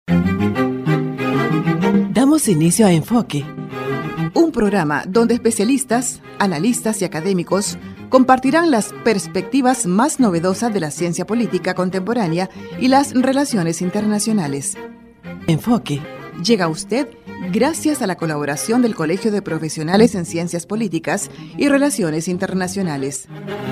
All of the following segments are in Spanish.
Damos inicio a Enfoque, un programa donde especialistas, analistas y académicos compartirán las perspectivas más novedosas de la ciencia política contemporánea y las relaciones internacionales. Enfoque llega a usted gracias a la colaboración del Colegio de Profesionales en Ciencias Políticas y Relaciones Internacionales.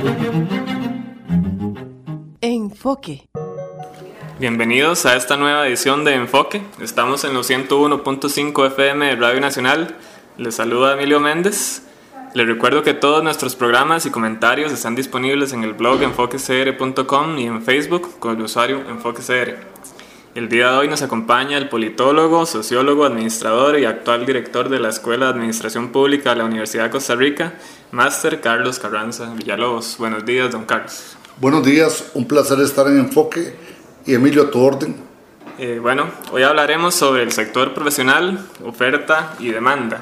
Enfoque. Bienvenidos a esta nueva edición de Enfoque. Estamos en los 101.5 FM de Radio Nacional. Les saluda Emilio Méndez. Les recuerdo que todos nuestros programas y comentarios están disponibles en el blog enfoquecr.com y en Facebook con el usuario EnfoqueCR. El día de hoy nos acompaña el politólogo, sociólogo, administrador y actual director de la Escuela de Administración Pública de la Universidad de Costa Rica, Máster Carlos Carranza Villalobos. Buenos días, don Carlos. Buenos días, un placer estar en Enfoque. Y Emilio, a tu orden. Hoy hablaremos sobre el sector profesional, oferta y demanda.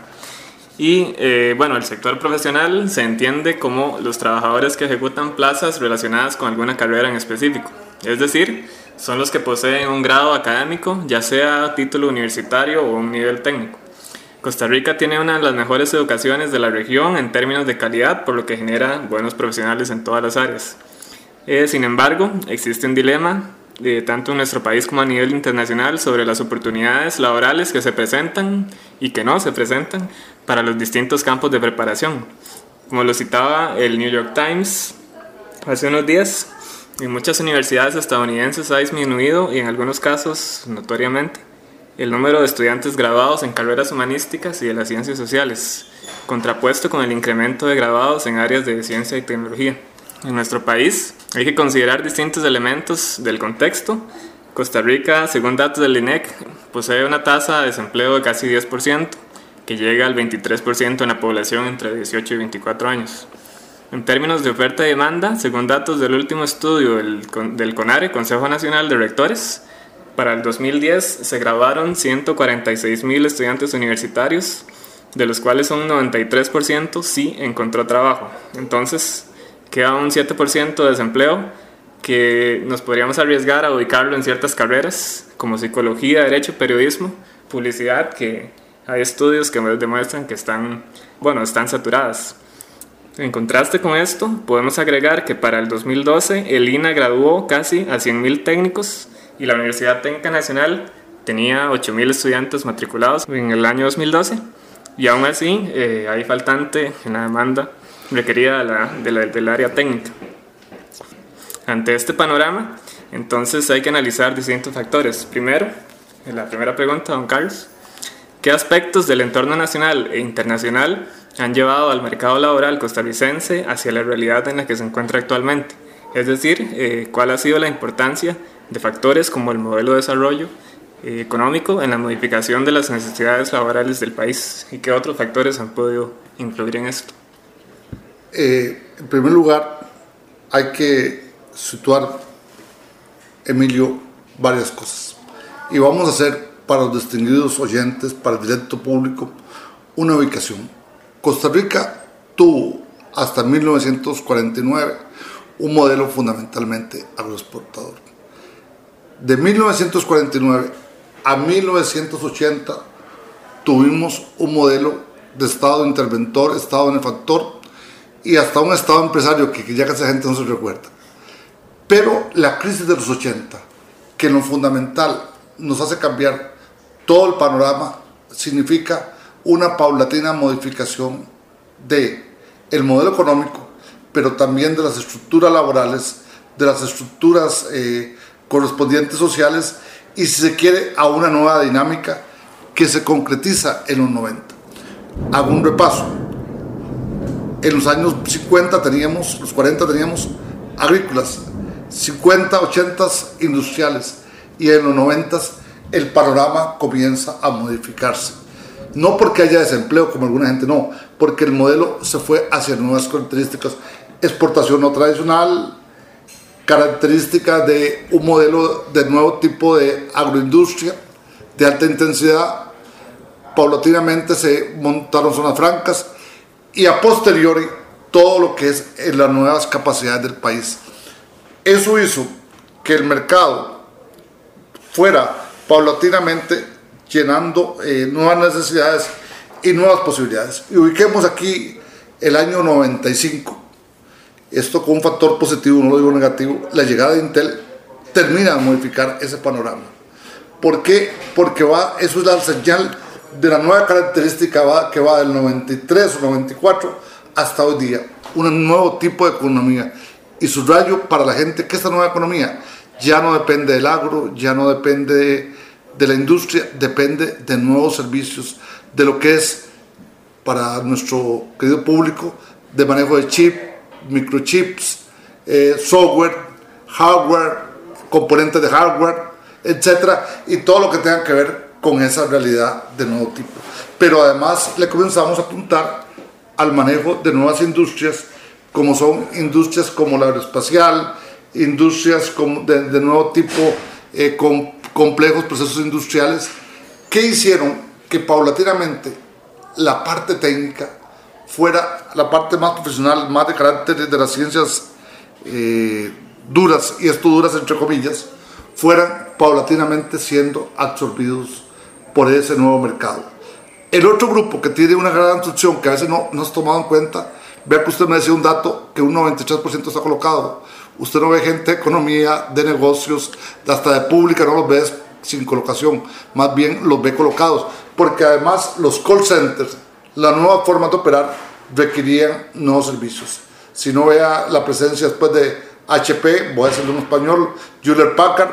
El sector profesional se entiende como los trabajadores que ejecutan plazas relacionadas con alguna carrera en específico. Es decir, son los que poseen un grado académico, ya sea título universitario o un nivel técnico. Costa Rica tiene una de las mejores educaciones de la región en términos de calidad, por lo que genera buenos profesionales en todas las áreas. Sin embargo, existe un dilema tanto en nuestro país como a nivel internacional sobre las oportunidades laborales que se presentan y que no se presentan para los distintos campos de preparación. Como lo citaba el New York Times hace unos días, en muchas universidades estadounidenses ha disminuido, y en algunos casos notoriamente, el número de estudiantes graduados en carreras humanísticas y de las ciencias sociales, contrapuesto con el incremento de graduados en áreas de ciencia y tecnología. En nuestro país hay que considerar distintos elementos del contexto. Costa Rica, según datos del INEC, posee una tasa de desempleo de casi 10%, que llega al 23% en la población entre 18 y 24 años. En términos de oferta y demanda, según datos del último estudio del CONARE, Consejo Nacional de Rectores, para el 2010 se graduaron 146,000 estudiantes universitarios, de los cuales un 93% sí encontró trabajo. Entonces, queda un 7% de desempleo que nos podríamos arriesgar a ubicarlo en ciertas carreras como psicología, derecho, periodismo, publicidad, que hay estudios que demuestran que están saturadas. En contraste con esto, podemos agregar que para el 2012 el INA graduó casi a 100,000 técnicos y la Universidad Técnica Nacional tenía 8,000 estudiantes matriculados en el año 2012, y aún así hay faltante en la demanda requerida del área técnica. Ante este panorama, entonces hay que analizar distintos factores. Primero, la primera pregunta, don Carlos: ¿qué aspectos del entorno nacional e internacional han llevado al mercado laboral costarricense hacia la realidad en la que se encuentra actualmente? Es decir, ¿cuál ha sido la importancia de factores como el modelo de desarrollo económico en la modificación de las necesidades laborales del país? ¿Y qué otros factores han podido influir en esto? En primer lugar, hay que situar, Emilio, varias cosas. Y vamos a hacer, para los distinguidos oyentes, para el directo público, una ubicación. Costa Rica tuvo, hasta 1949, un modelo fundamentalmente agroexportador. De 1949 a 1980 tuvimos un modelo de Estado interventor, Estado benefactor, y hasta un Estado empresario que ya casi la gente no se recuerda. Pero la crisis de los 80, que en lo fundamental nos hace cambiar todo el panorama, significa una paulatina modificación del modelo económico, pero también de las estructuras laborales, de las estructuras correspondientes sociales, y si se quiere, a una nueva dinámica que se concretiza en los 90. Hago un repaso. En los años 50 los 40 teníamos agrícolas, 50, 80 industriales, y en los 90 el panorama comienza a modificarse. No porque haya desempleo, como alguna gente, no, porque el modelo se fue hacia nuevas características, exportación no tradicional, característica de un modelo de nuevo tipo de agroindustria de alta intensidad. Paulatinamente se montaron zonas francas, y a posteriori todo lo que es en las nuevas capacidades del país. Eso hizo que el mercado fuera paulatinamente llenando nuevas necesidades y nuevas posibilidades. Y ubiquemos aquí el año 95, esto con un factor positivo, no lo digo negativo, la llegada de Intel termina de modificar ese panorama. ¿Por qué? Porque eso es la señal de la nueva característica que va del 93 o 94 hasta hoy día, un nuevo tipo de economía. Y subrayo para la gente que esta nueva economía ya no depende del agro, ya no depende de la industria, depende de nuevos servicios, de lo que es para nuestro querido público, de manejo de chip, microchips, software, hardware, componentes de hardware, etcétera, y todo lo que tenga que ver con esa realidad de nuevo tipo. Pero además le comenzamos a apuntar al manejo de nuevas industrias, como son industrias como la aeroespacial, industrias de nuevo tipo, con complejos procesos industriales, que hicieron que paulatinamente la parte técnica fuera la parte más profesional, más de carácter de las ciencias duras, y esto duras entre comillas, fueran paulatinamente siendo absorbidos por ese nuevo mercado. El otro grupo que tiene una gran absorción que a veces no has tomado en cuenta, vea que usted me decía un dato que un 93% está colocado. Usted no ve gente de economía, de negocios, hasta de pública, no los ve sin colocación, más bien los ve colocados, porque además los call centers, la nueva forma de operar, requerían nuevos servicios. Si no vea la presencia después de HP, voy a decirlo en español, Hewlett Packard,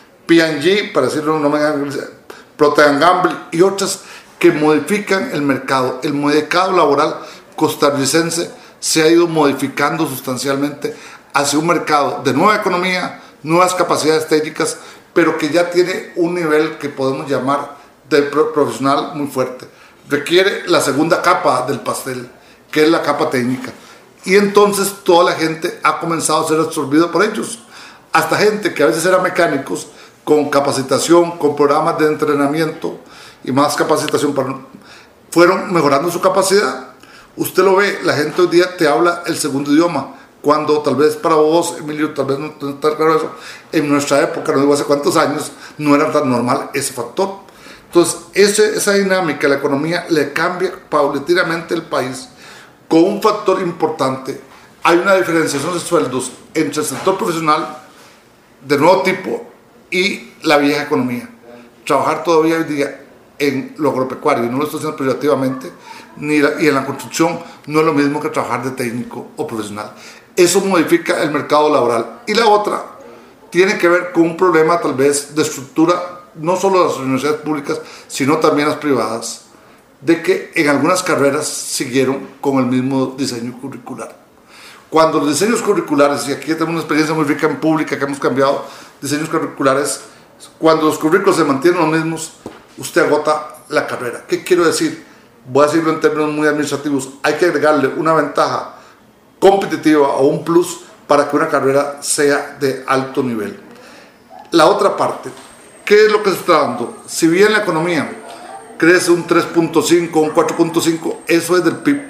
P&G, para decirlo en nombre inglés, Procter & Gamble y otras que modifican el mercado. El mercado laboral costarricense se ha ido modificando sustancialmente hacia un mercado de nueva economía, nuevas capacidades técnicas, pero que ya tiene un nivel que podemos llamar de profesional muy fuerte. Requiere la segunda capa del pastel, que es la capa técnica. Y entonces toda la gente ha comenzado a ser absorbida por ellos. Hasta gente que a veces era mecánicos, con capacitación, con programas de entrenamiento y más capacitación, fueron mejorando su capacidad. Usted lo ve, la gente hoy día te habla el segundo idioma, cuando tal vez para vos, Emilio, tal vez no está claro eso, en nuestra época, no digo hace cuántos años, no era tan normal ese factor. Entonces, esa dinámica de la economía le cambia paulatinamente el país con un factor importante. Hay una diferenciación de sueldos entre el sector profesional de nuevo tipo y la vieja economía. Trabajar todavía hoy día en lo agropecuario, y no lo estoy haciendo privativamente, y en la construcción no es lo mismo que trabajar de técnico o profesional. Eso modifica el mercado laboral. Y la otra tiene que ver con un problema tal vez de estructura, no solo de las universidades públicas, sino también las privadas, de que en algunas carreras siguieron con el mismo diseño curricular. Cuando los diseños curriculares, y aquí tenemos una experiencia muy rica en pública que hemos cambiado diseños curriculares, cuando los currículos se mantienen los mismos, usted agota la carrera. ¿Qué quiero decir? Voy a decirlo en términos muy administrativos. Hay que agregarle una ventaja competitiva o un plus para que una carrera sea de alto nivel. La otra parte, ¿qué es lo que se está dando? Si bien la economía crece un 3.5, un 4.5, eso es del PIB.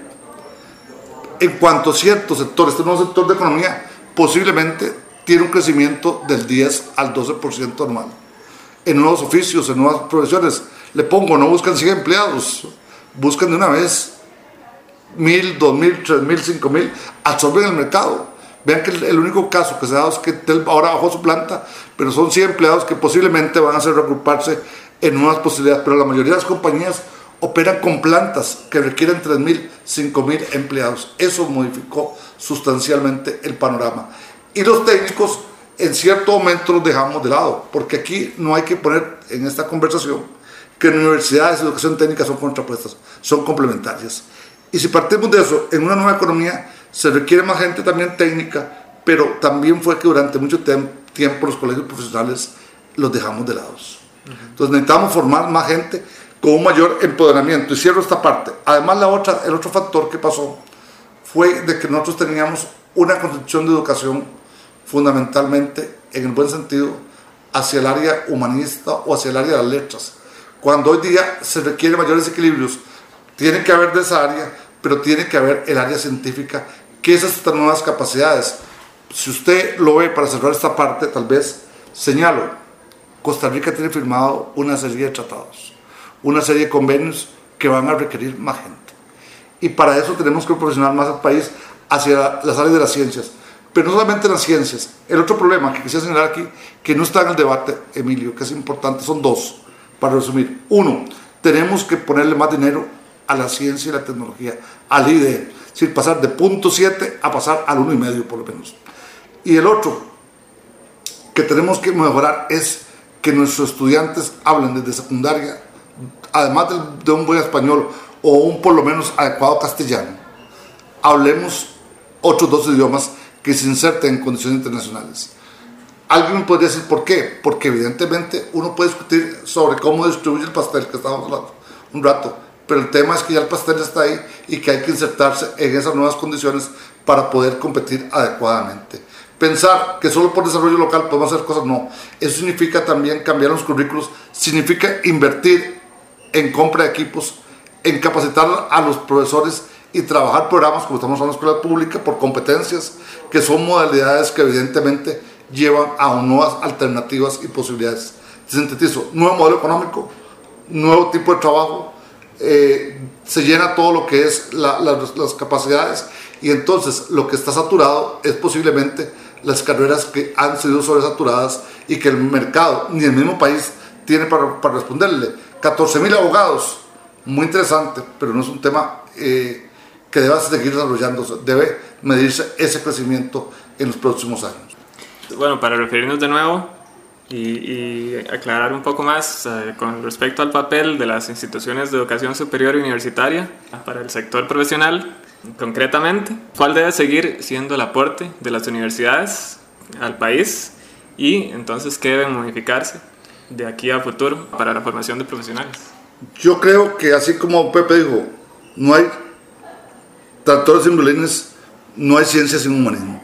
En cuanto a ciertos sectores, este nuevo sector de economía posiblemente tiene un crecimiento del 10 al 12% anual. En nuevos oficios, en nuevas profesiones, le pongo, no buscan 100 empleados, buscan de una vez 1.000, 2.000, 3.000, 5.000, absorben el mercado. Vean que el único caso que se ha dado es que ahora bajó su planta, pero son 100 empleados que posiblemente van a hacer reagruparse en nuevas posibilidades, pero la mayoría de las compañías operan con plantas que requieren 3.000, 5.000 empleados. Eso modificó sustancialmente el panorama. Y los técnicos en cierto momento los dejamos de lado, porque aquí no hay que poner en esta conversación que universidades y educación técnica son contrapuestas, son complementarias. Y si partimos de eso, en una nueva economía se requiere más gente también técnica, pero también fue que durante mucho tiempo los colegios profesionales los dejamos de lado. Entonces necesitamos formar más gente con un mayor empoderamiento. Y cierro esta parte. Además, el otro factor que pasó fue de que nosotros teníamos una concepción de educación fundamentalmente, en el buen sentido, hacia el área humanista o hacia el área de las letras. Cuando hoy día se requieren mayores equilibrios, tiene que haber de esa área, pero tiene que haber el área científica, que esas estas nuevas capacidades. Si usted lo ve, para cerrar esta parte, tal vez señalo Costa Rica tiene firmado una serie de tratados, una serie de convenios que van a requerir más gente. Y para eso tenemos que profesionar más al país hacia las áreas de las ciencias. Pero no solamente las ciencias. El otro problema que quisiera señalar aquí, que no está en el debate, Emilio, que es importante, son dos, para resumir. Uno, tenemos que ponerle más dinero a la ciencia y la tecnología, al IDE, es decir, pasar de 0.7 a pasar al 1,5 por lo menos. Y el otro que tenemos que mejorar es que nuestros estudiantes hablen desde secundaria, además de un buen español o un por lo menos adecuado castellano, hablemos otros 2 idiomas que se inserten en condiciones internacionales. Alguien me podría decir por qué, porque evidentemente uno puede discutir sobre cómo distribuye el pastel, que estábamos hablando un rato, pero el tema es que ya el pastel está ahí y que hay que insertarse en esas nuevas condiciones para poder competir adecuadamente. Pensar que solo por desarrollo local podemos hacer cosas, no. Eso significa también cambiar los currículos, significa invertir en compra de equipos, en capacitar a los profesores y trabajar programas, como estamos en la escuela pública, por competencias, que son modalidades que evidentemente llevan a nuevas alternativas y posibilidades. Sintetizo, nuevo modelo económico, nuevo tipo de trabajo, se llena todo lo que es las capacidades, y entonces lo que está saturado es posiblemente las carreras que han sido sobresaturadas y que el mercado ni el mismo país tiene para responderle. 14,000 abogados, muy interesante, pero no es un tema que deba seguir desarrollándose, debe medirse ese crecimiento en los próximos años. Bueno, para referirnos de nuevo y aclarar un poco más con respecto al papel de las instituciones de educación superior y universitaria para el sector profesional, concretamente, ¿cuál debe seguir siendo el aporte de las universidades al país y entonces qué deben modificarse de aquí a futuro para la formación de profesionales? Yo creo que así como Pepe dijo, no hay tractores sin violines, no hay ciencia sin humanismo.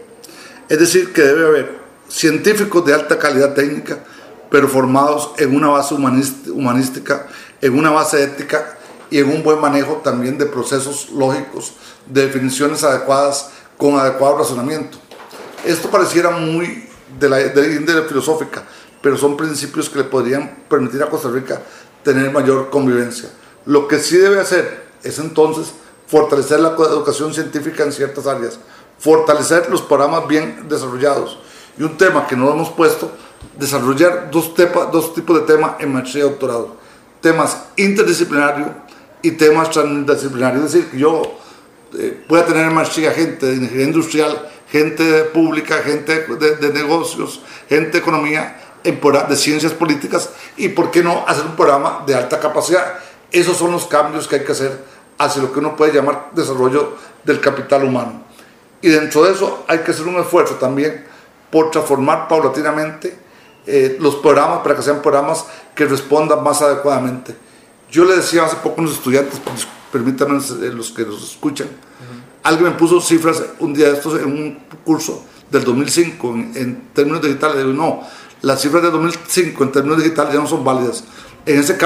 Es decir, que debe haber científicos de alta calidad técnica, pero formados en una base humanística, en una base ética y en un buen manejo también de procesos lógicos, de definiciones adecuadas, con adecuado razonamiento. Esto pareciera muy de la índole filosófica, pero son principios que le podrían permitir a Costa Rica tener mayor convivencia. Lo que sí debe hacer es entonces fortalecer la educación científica en ciertas áreas, fortalecer los programas bien desarrollados. Y un tema que no hemos puesto, desarrollar dos tipos de temas en maestría y doctorado. Temas interdisciplinarios y temas transdisciplinarios. Es decir, que yo pueda tener en maestría gente de ingeniería industrial, gente pública, gente de negocios, gente de economía, de ciencias políticas, y por qué no hacer un programa de alta capacidad. Esos son los cambios que hay que hacer hacia lo que uno puede llamar desarrollo del capital humano. Y dentro de eso hay que hacer un esfuerzo también por transformar paulatinamente los programas para que sean programas que respondan más adecuadamente. Yo le decía hace poco a unos estudiantes, permítanme los que nos escuchan, alguien me puso cifras un día de estos en un curso del 2005 en términos digitales. Digo, no, las cifras del 2005 en términos digitales ya no son válidas. En ese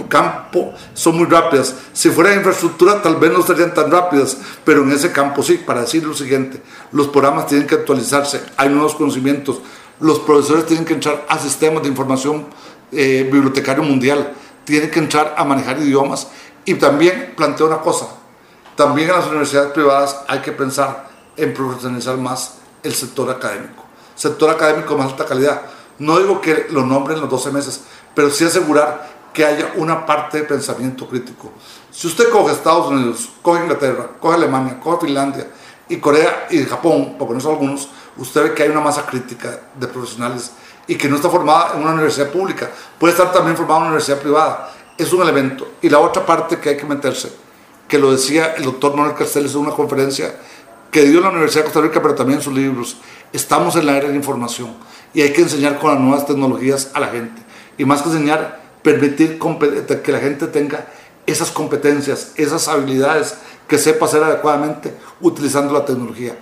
campo son muy rápidas. Si fuera de infraestructura tal vez no serían tan rápidas, pero en ese campo sí. Para decir lo siguiente, los programas tienen que actualizarse, hay nuevos conocimientos, los profesores tienen que entrar a sistemas de información bibliotecario mundial, tienen que entrar a manejar idiomas. Y también planteo una cosa, también en las universidades privadas hay que pensar en profesionalizar más el sector académico de más alta calidad. No digo que lo nombren los 12 meses, pero sí asegurar que haya una parte de pensamiento crítico. Si usted coge Estados Unidos, coge Inglaterra, coge Alemania, coge Finlandia y Corea y Japón, por poner algunos, usted ve que hay una masa crítica de profesionales y que no está formada en una universidad pública, puede estar también formada en una universidad privada. Es un elemento. Y la otra parte que hay que meterse, que lo decía el doctor Manuel Castells en una conferencia que dio en la Universidad de Costa Rica, pero también en sus libros, estamos en la era de la información y hay que enseñar con las nuevas tecnologías a la gente. Y más que enseñar, permitir que la gente tenga esas competencias, esas habilidades, que sepa hacer adecuadamente utilizando la tecnología.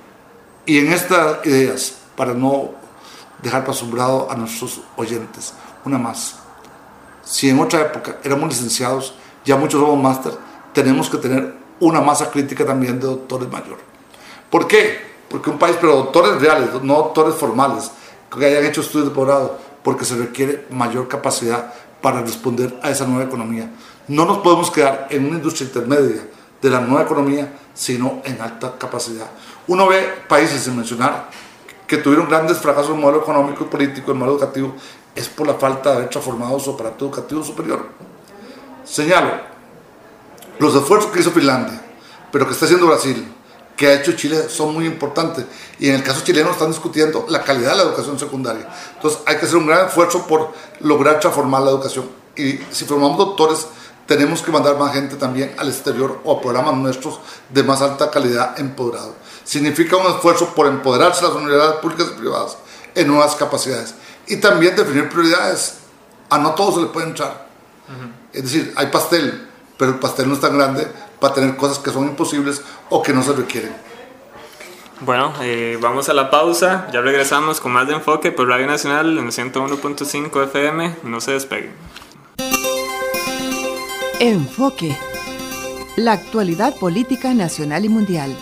Y en estas ideas, para no dejar pasumbrado a nuestros oyentes, una más. Si en otra época éramos licenciados, ya muchos somos máster, tenemos que tener una masa crítica también de doctores mayor. ¿Por qué? Porque un país, pero doctores reales, no doctores formales, que hayan hecho estudios de posgrado, porque se requiere mayor capacidad para responder a esa nueva economía. No nos podemos quedar en una industria intermedia de la nueva economía, sino en alta capacidad. Uno ve países, sin mencionar, que tuvieron grandes fracasos en el modelo económico y político, en el modelo educativo, es por la falta de haber transformado su aparato educativo superior. Señalo, los esfuerzos que hizo Finlandia, pero que está haciendo Brasil, que ha hecho Chile, son muy importantes, y en el caso chileno están discutiendo la calidad de la educación secundaria. Entonces hay que hacer un gran esfuerzo por lograr transformar la educación, y si formamos doctores, tenemos que mandar más gente también al exterior o a programas nuestros de más alta calidad empoderado. Significa un esfuerzo por empoderarse las universidades públicas y privadas en nuevas capacidades, y también definir prioridades. A no todos se le puede entrar. Es decir, hay pastel, pero el pastel no es tan grande para tener cosas que son imposibles o que no se requieren. Bueno, vamos a la pausa, ya regresamos con más de Enfoque por Radio Nacional en 101.5 FM, no se despeguen. Enfoque. La actualidad política nacional y mundial.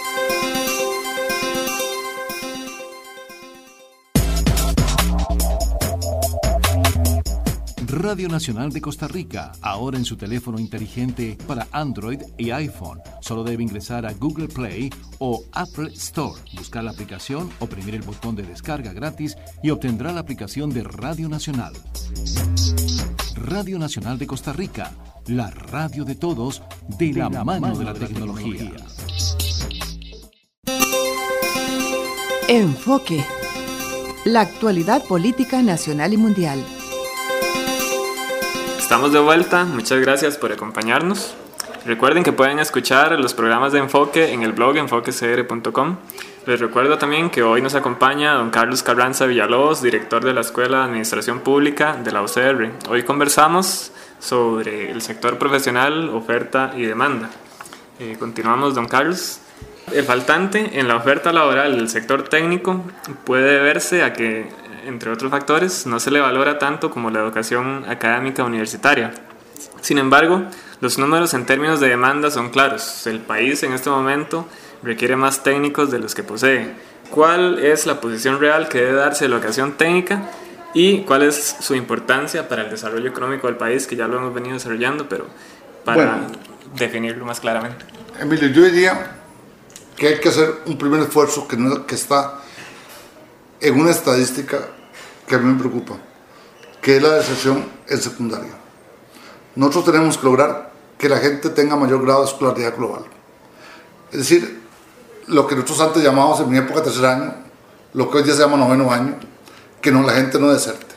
Radio Nacional de Costa Rica, ahora en su teléfono inteligente para Android y iPhone. Solo debe ingresar a Google Play o Apple Store, buscar la aplicación, oprimir el botón de descarga gratis y obtendrá la aplicación de Radio Nacional. Radio Nacional de Costa Rica, la radio de todos, de la mano de la tecnología. Enfoque. La actualidad política nacional y mundial. Estamos de vuelta, muchas gracias por acompañarnos. Recuerden que pueden escuchar los programas de Enfoque en el blog enfoquecr.com. Les recuerdo también que hoy nos acompaña don Carlos Carranza Villalobos, director de la Escuela de Administración Pública de la UCR. Hoy conversamos sobre el sector profesional, oferta y demanda. Continuamos, don Carlos. El faltante en la oferta laboral del sector técnico puede deberse a que, entre otros factores, no se le valora tanto como la educación académica universitaria. Sin embargo, los números en términos de demanda son claros. El país en este momento requiere más técnicos de los que posee. ¿Cuál es la posición real que debe darse de la educación técnica y cuál es su importancia para el desarrollo económico del país, que ya lo hemos venido desarrollando, pero para definirlo más claramente? Emilio, yo diría que hay que hacer un primer esfuerzo que está en una estadística que a mí me preocupa, que es la deserción en secundaria. Nosotros tenemos que lograr que la gente tenga mayor grado de escolaridad global. Es decir, lo que nosotros antes llamábamos en mi época tercer año, lo que hoy día se llama noveno año, que la gente no deserte.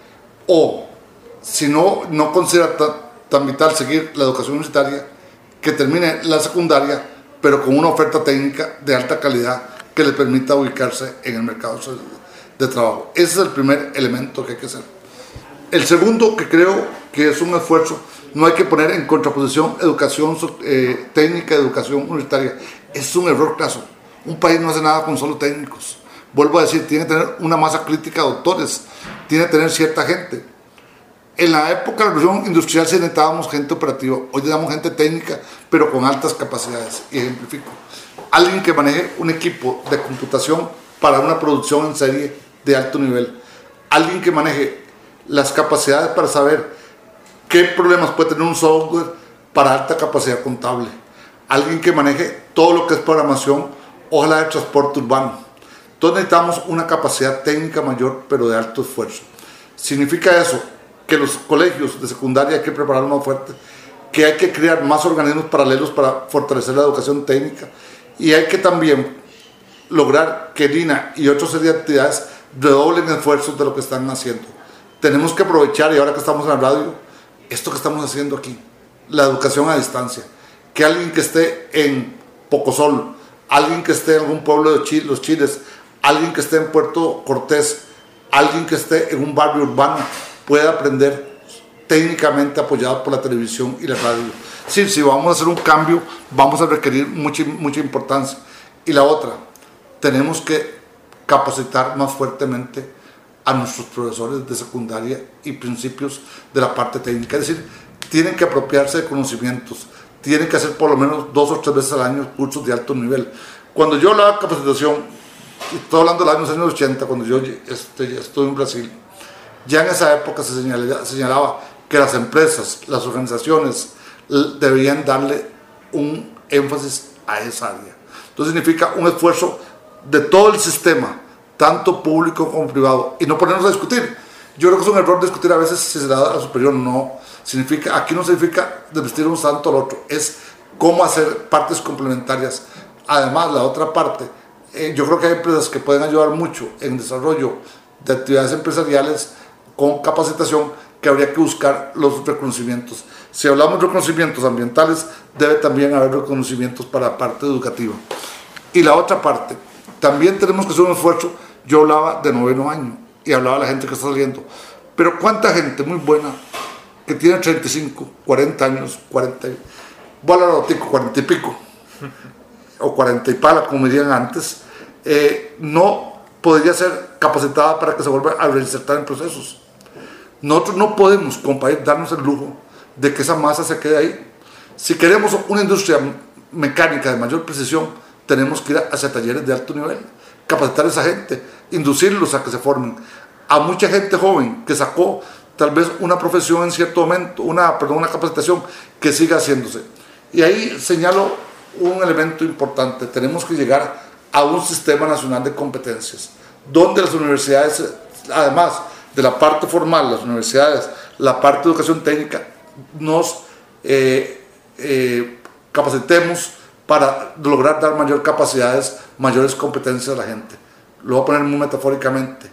O, si no considera tan vital seguir la educación universitaria, que termine la secundaria, pero con una oferta técnica de alta calidad que le permita ubicarse en el mercado de trabajo. Ese es el primer elemento que hay que hacer. El segundo, que creo que es un esfuerzo, no hay que poner en contraposición educación técnica y educación universitaria. Es un error craso. Un país no hace nada con solo técnicos. Vuelvo a decir, tiene que tener una masa crítica de doctores, tiene que tener cierta gente. En la época de la revolución industrial sí necesitábamos gente operativa, hoy necesitamos gente técnica, pero con altas capacidades. Y ejemplifico. Alguien que maneje un equipo de computación para una producción en serie de alto nivel. Alguien que maneje las capacidades para saber qué problemas puede tener un software para alta capacidad contable. Alguien que maneje todo lo que es programación, ojalá de transporte urbano. Entonces necesitamos una capacidad técnica mayor, pero de alto esfuerzo. Significa eso que los colegios de secundaria hay que preparar más fuerte, que hay que crear más organismos paralelos para fortalecer la educación técnica, y hay que también lograr que el INA y otras series de actividades redoblen esfuerzos de lo que están haciendo. Tenemos que aprovechar, y ahora que estamos en la radio, esto que estamos haciendo aquí, la educación a distancia. Que alguien que esté en Pocosol, alguien que esté en algún pueblo de Chile, los Chiles, alguien que esté en Puerto Cortés, alguien que esté en un barrio urbano, pueda aprender técnicamente apoyado por la televisión y la radio. Sí, si vamos a hacer un cambio, vamos a requerir mucha importancia. Y la otra, tenemos que capacitar más fuertemente a nuestros profesores de secundaria y principios de la parte técnica. Es decir, tienen que apropiarse de conocimientos, tienen que hacer por lo menos 2 o 3 veces al año cursos de alto nivel. Cuando yo hablaba de capacitación, estoy hablando de los años 80, cuando yo estuve en Brasil, Ya en esa época se señalaba que las empresas, las organizaciones debían darle un énfasis a esa área. Entonces significa un esfuerzo de todo el sistema, tanto público como privado, y no ponernos a discutir. Yo creo que es un error discutir a veces si se da a superior o no. Aquí no significa desvestir un santo al otro, es cómo hacer partes complementarias. Además, la otra parte, yo creo que hay empresas que pueden ayudar mucho en el desarrollo de actividades empresariales con capacitación, que habría que buscar los reconocimientos. Si hablamos de reconocimientos ambientales, debe también haber reconocimientos para la parte educativa. Y la otra parte, también tenemos que hacer un esfuerzo. Yo hablaba de 9º año y hablaba de la gente que está saliendo, pero cuánta gente muy buena que tiene 35, 40 años, 40, voy a hablar de 40 y pico, o 40 y pala, como dirían antes, no podría ser capacitada para que se vuelva a reinsertar en procesos. Nosotros no podemos, como país, darnos el lujo de que esa masa se quede ahí. Si queremos una industria mecánica de mayor precisión, tenemos que ir hacia talleres de alto nivel, capacitar a esa gente, inducirlos a que se formen. A mucha gente joven que sacó tal vez una profesión en cierto momento, una capacitación, que siga haciéndose. Y ahí señalo un elemento importante: tenemos que llegar a un sistema nacional de competencias, donde las universidades, además de la parte formal, las universidades, la parte de educación técnica, nos capacitemos para lograr dar mayor capacidades, mayores competencias a la gente. Lo voy a poner muy metafóricamente.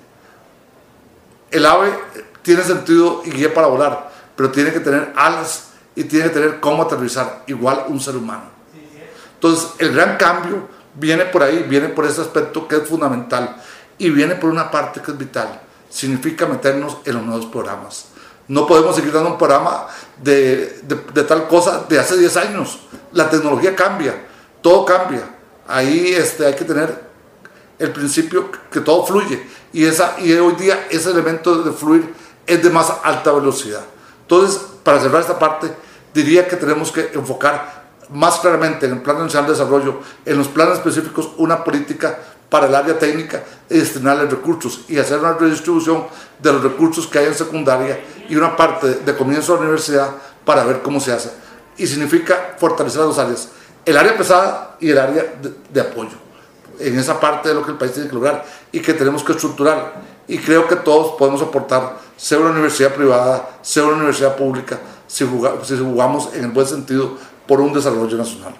El ave tiene sentido y guía para volar, pero tiene que tener alas y tiene que tener cómo aterrizar, igual un ser humano. Entonces, el gran cambio viene por ahí, viene por ese aspecto que es fundamental, y viene por una parte que es vital. Significa meternos en los nuevos programas. No podemos seguir dando un programa de tal cosa de hace 10 años. La tecnología cambia, todo cambia. Ahí hay que tener el principio que todo fluye, y hoy día ese elemento de fluir es de más alta velocidad. Entonces, para cerrar esta parte, diría que tenemos que enfocar más claramente en el Plan Nacional de Desarrollo, en los planes específicos, una política para el área técnica y destinarle recursos, y hacer una redistribución de los recursos que hay en secundaria y una parte de comienzo de la universidad para ver cómo se hace. Y significa fortalecer las dos áreas, el área pesada y el área de apoyo, en esa parte de lo que el país tiene que lograr y que tenemos que estructurar. Y creo que todos podemos aportar, sea una universidad privada, sea una universidad pública, si jugamos en el buen sentido por un desarrollo nacional.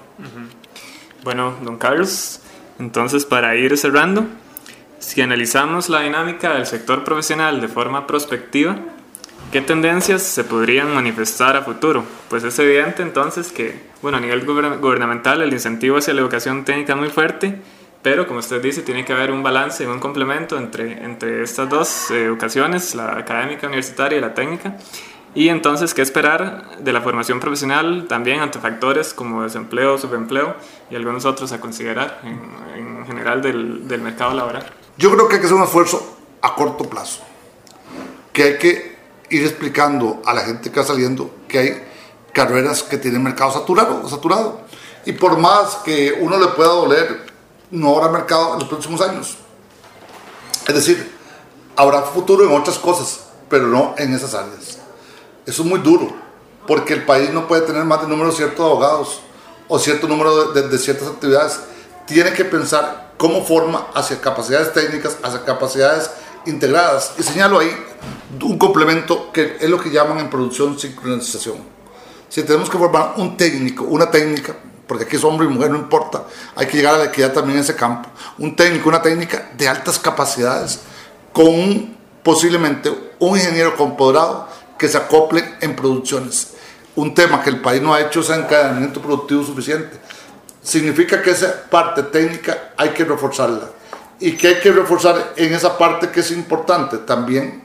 Bueno, don Carlos, entonces, para ir cerrando, si analizamos la dinámica del sector profesional de forma prospectiva, ¿qué tendencias se podrían manifestar a futuro? Pues es evidente entonces que, a nivel gubernamental el incentivo hacia la educación técnica es muy fuerte, pero como usted dice, tiene que haber un balance y un complemento entre estas dos educaciones, la académica universitaria y la técnica. Y entonces, ¿qué esperar de la formación profesional también ante factores como desempleo, subempleo y algunos otros a considerar en general del mercado laboral? Yo creo que hay que hacer un esfuerzo a corto plazo, que hay que ir explicando a la gente que va saliendo que hay carreras que tienen mercado saturado, y por más que uno le pueda doler, no habrá mercado en los próximos años. Es decir, habrá futuro en otras cosas, pero no en esas áreas. Eso es muy duro, porque el país no puede tener más de número cierto de abogados o cierto número de ciertas actividades. Tiene que pensar cómo forma hacia capacidades técnicas, hacia capacidades integradas. Y señalo ahí un complemento que es lo que llaman en producción sincronización. Si tenemos que formar un técnico, una técnica, porque aquí es hombre y mujer, no importa, hay que llegar a la equidad también en ese campo. Un técnico, una técnica de altas capacidades, con posiblemente un ingeniero con posgrado que se acoplen en producciones. Un tema que el país no ha hecho es encadenamiento productivo suficiente. Significa que esa parte técnica hay que reforzarla. Y que hay que reforzar en esa parte que es importante también,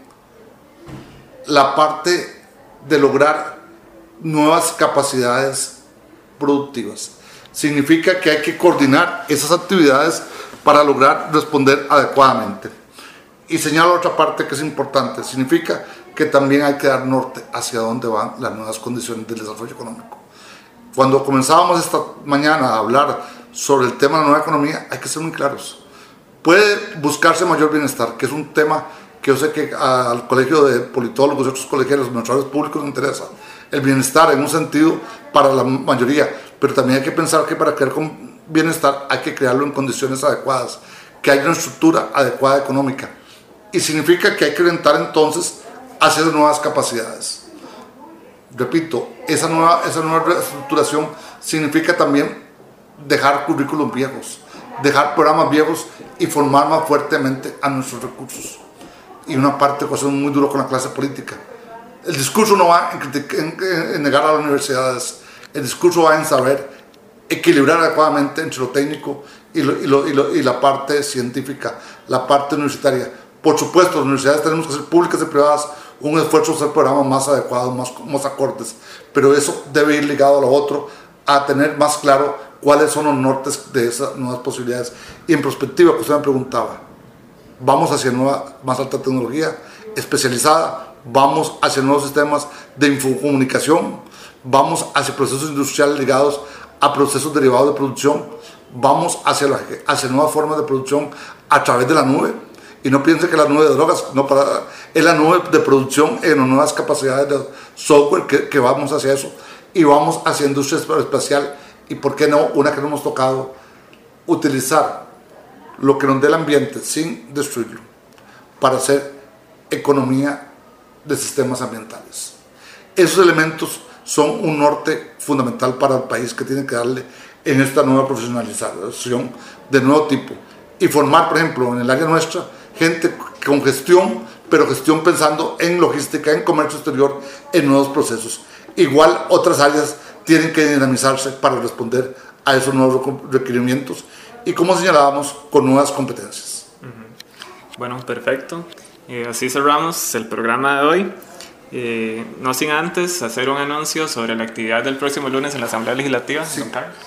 la parte de lograr nuevas capacidades productivas. Significa que hay que coordinar esas actividades para lograr responder adecuadamente. Y señalo otra parte que es importante. Significa que también hay que dar norte hacia dónde van las nuevas condiciones del desarrollo económico. Cuando comenzábamos esta mañana a hablar sobre el tema de la nueva economía, hay que ser muy claros. Puede buscarse mayor bienestar, que es un tema que yo sé que al colegio de politólogos y otros colegios administradores públicos les interesa el bienestar en un sentido para la mayoría, pero también hay que pensar que para crear bienestar hay que crearlo en condiciones adecuadas, que haya una estructura adecuada económica, y significa que hay que orientar entonces hacia nuevas capacidades. Repito, esa nueva reestructuración significa también dejar currículos viejos, dejar programas viejos y formar más fuertemente a nuestros recursos. Y una parte que es muy duro con la clase política. El discurso no va en negar a las universidades, el discurso va en saber equilibrar adecuadamente entre lo técnico y la parte científica, la parte universitaria. Por supuesto, las universidades tenemos que ser públicas y privadas, un esfuerzo de hacer programas más adecuados, más acordes, pero eso debe ir ligado a lo otro, a tener más claro cuáles son los nortes de esas nuevas posibilidades. Y en perspectiva, que usted me preguntaba, vamos hacia más alta tecnología especializada, vamos hacia nuevos sistemas de infocomunicación, vamos hacia procesos industriales ligados a procesos derivados de producción, vamos hacia nuevas formas de producción a través de la nube. Y no piense que la nube de drogas, es la nube de producción en las nuevas capacidades de software que vamos hacia eso. Y vamos hacia industria espacial. Y por qué no, una que no hemos tocado, utilizar lo que nos dé el ambiente sin destruirlo para hacer economía de sistemas ambientales. Esos elementos son un norte fundamental para el país que tiene que darle en esta nueva profesionalización de nuevo tipo. Y formar, por ejemplo, en el área nuestra, gente con gestión, pero gestión pensando en logística, en comercio exterior, en nuevos procesos. Igual otras áreas tienen que dinamizarse para responder a esos nuevos requerimientos y, como señalábamos, con nuevas competencias. Bueno, perfecto. Así cerramos el programa de hoy. No sin antes hacer un anuncio sobre la actividad del próximo lunes en la Asamblea Legislativa. Sí.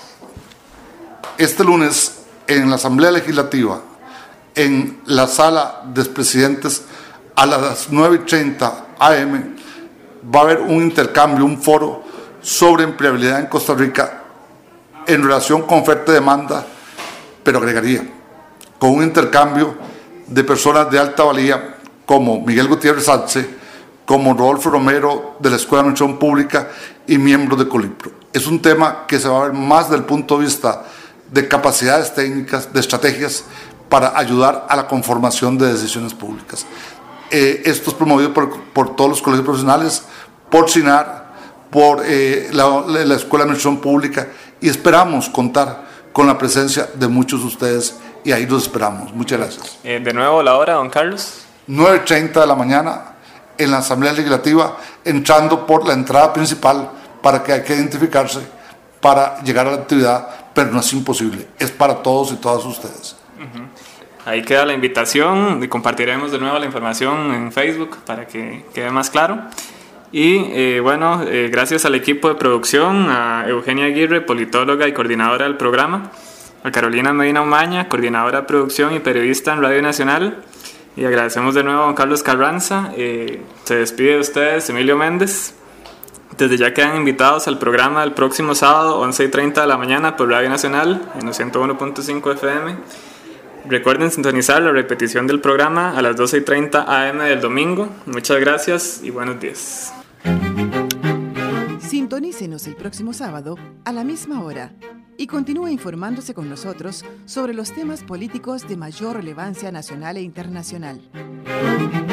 Este lunes en la Asamblea Legislativa, en la sala de expresidentes, a las 9:30 am, va a haber un intercambio, un foro sobre empleabilidad en Costa Rica en relación con oferta y demanda, pero agregaría, con un intercambio de personas de alta valía como Miguel Gutiérrez Alce, como Rodolfo Romero de la Escuela de Administración Pública y miembros de Colipro. Es un tema que se va a ver más desde el punto de vista de capacidades técnicas, de estrategias para ayudar a la conformación de decisiones públicas. Esto es promovido por todos los colegios profesionales, por SINAR, por la Escuela de Administración Pública, y esperamos contar con la presencia de muchos de ustedes, y ahí los esperamos. Muchas gracias. De nuevo la hora, don Carlos. 9:30 de la mañana en la Asamblea Legislativa, entrando por la entrada principal, para que hay que identificarse para llegar a la actividad, pero no es imposible, es para todos y todas ustedes. Ahí queda la invitación y compartiremos de nuevo la información en Facebook para que quede más claro. Y gracias al equipo de producción, a Eugenia Aguirre, politóloga y coordinadora del programa, a Carolina Medina Umaña, coordinadora de producción y periodista en Radio Nacional, y agradecemos de nuevo a don Carlos Carranza. Se despide de ustedes Emilio Méndez. Desde ya quedan invitados al programa del próximo sábado, 11:30 de la mañana, por Radio Nacional, en los 101.5 FM. Recuerden sintonizar la repetición del programa a las 12:30 am del domingo. Muchas gracias y buenos días. Sintonícenos el próximo sábado a la misma hora y continúe informándose con nosotros sobre los temas políticos de mayor relevancia nacional e internacional.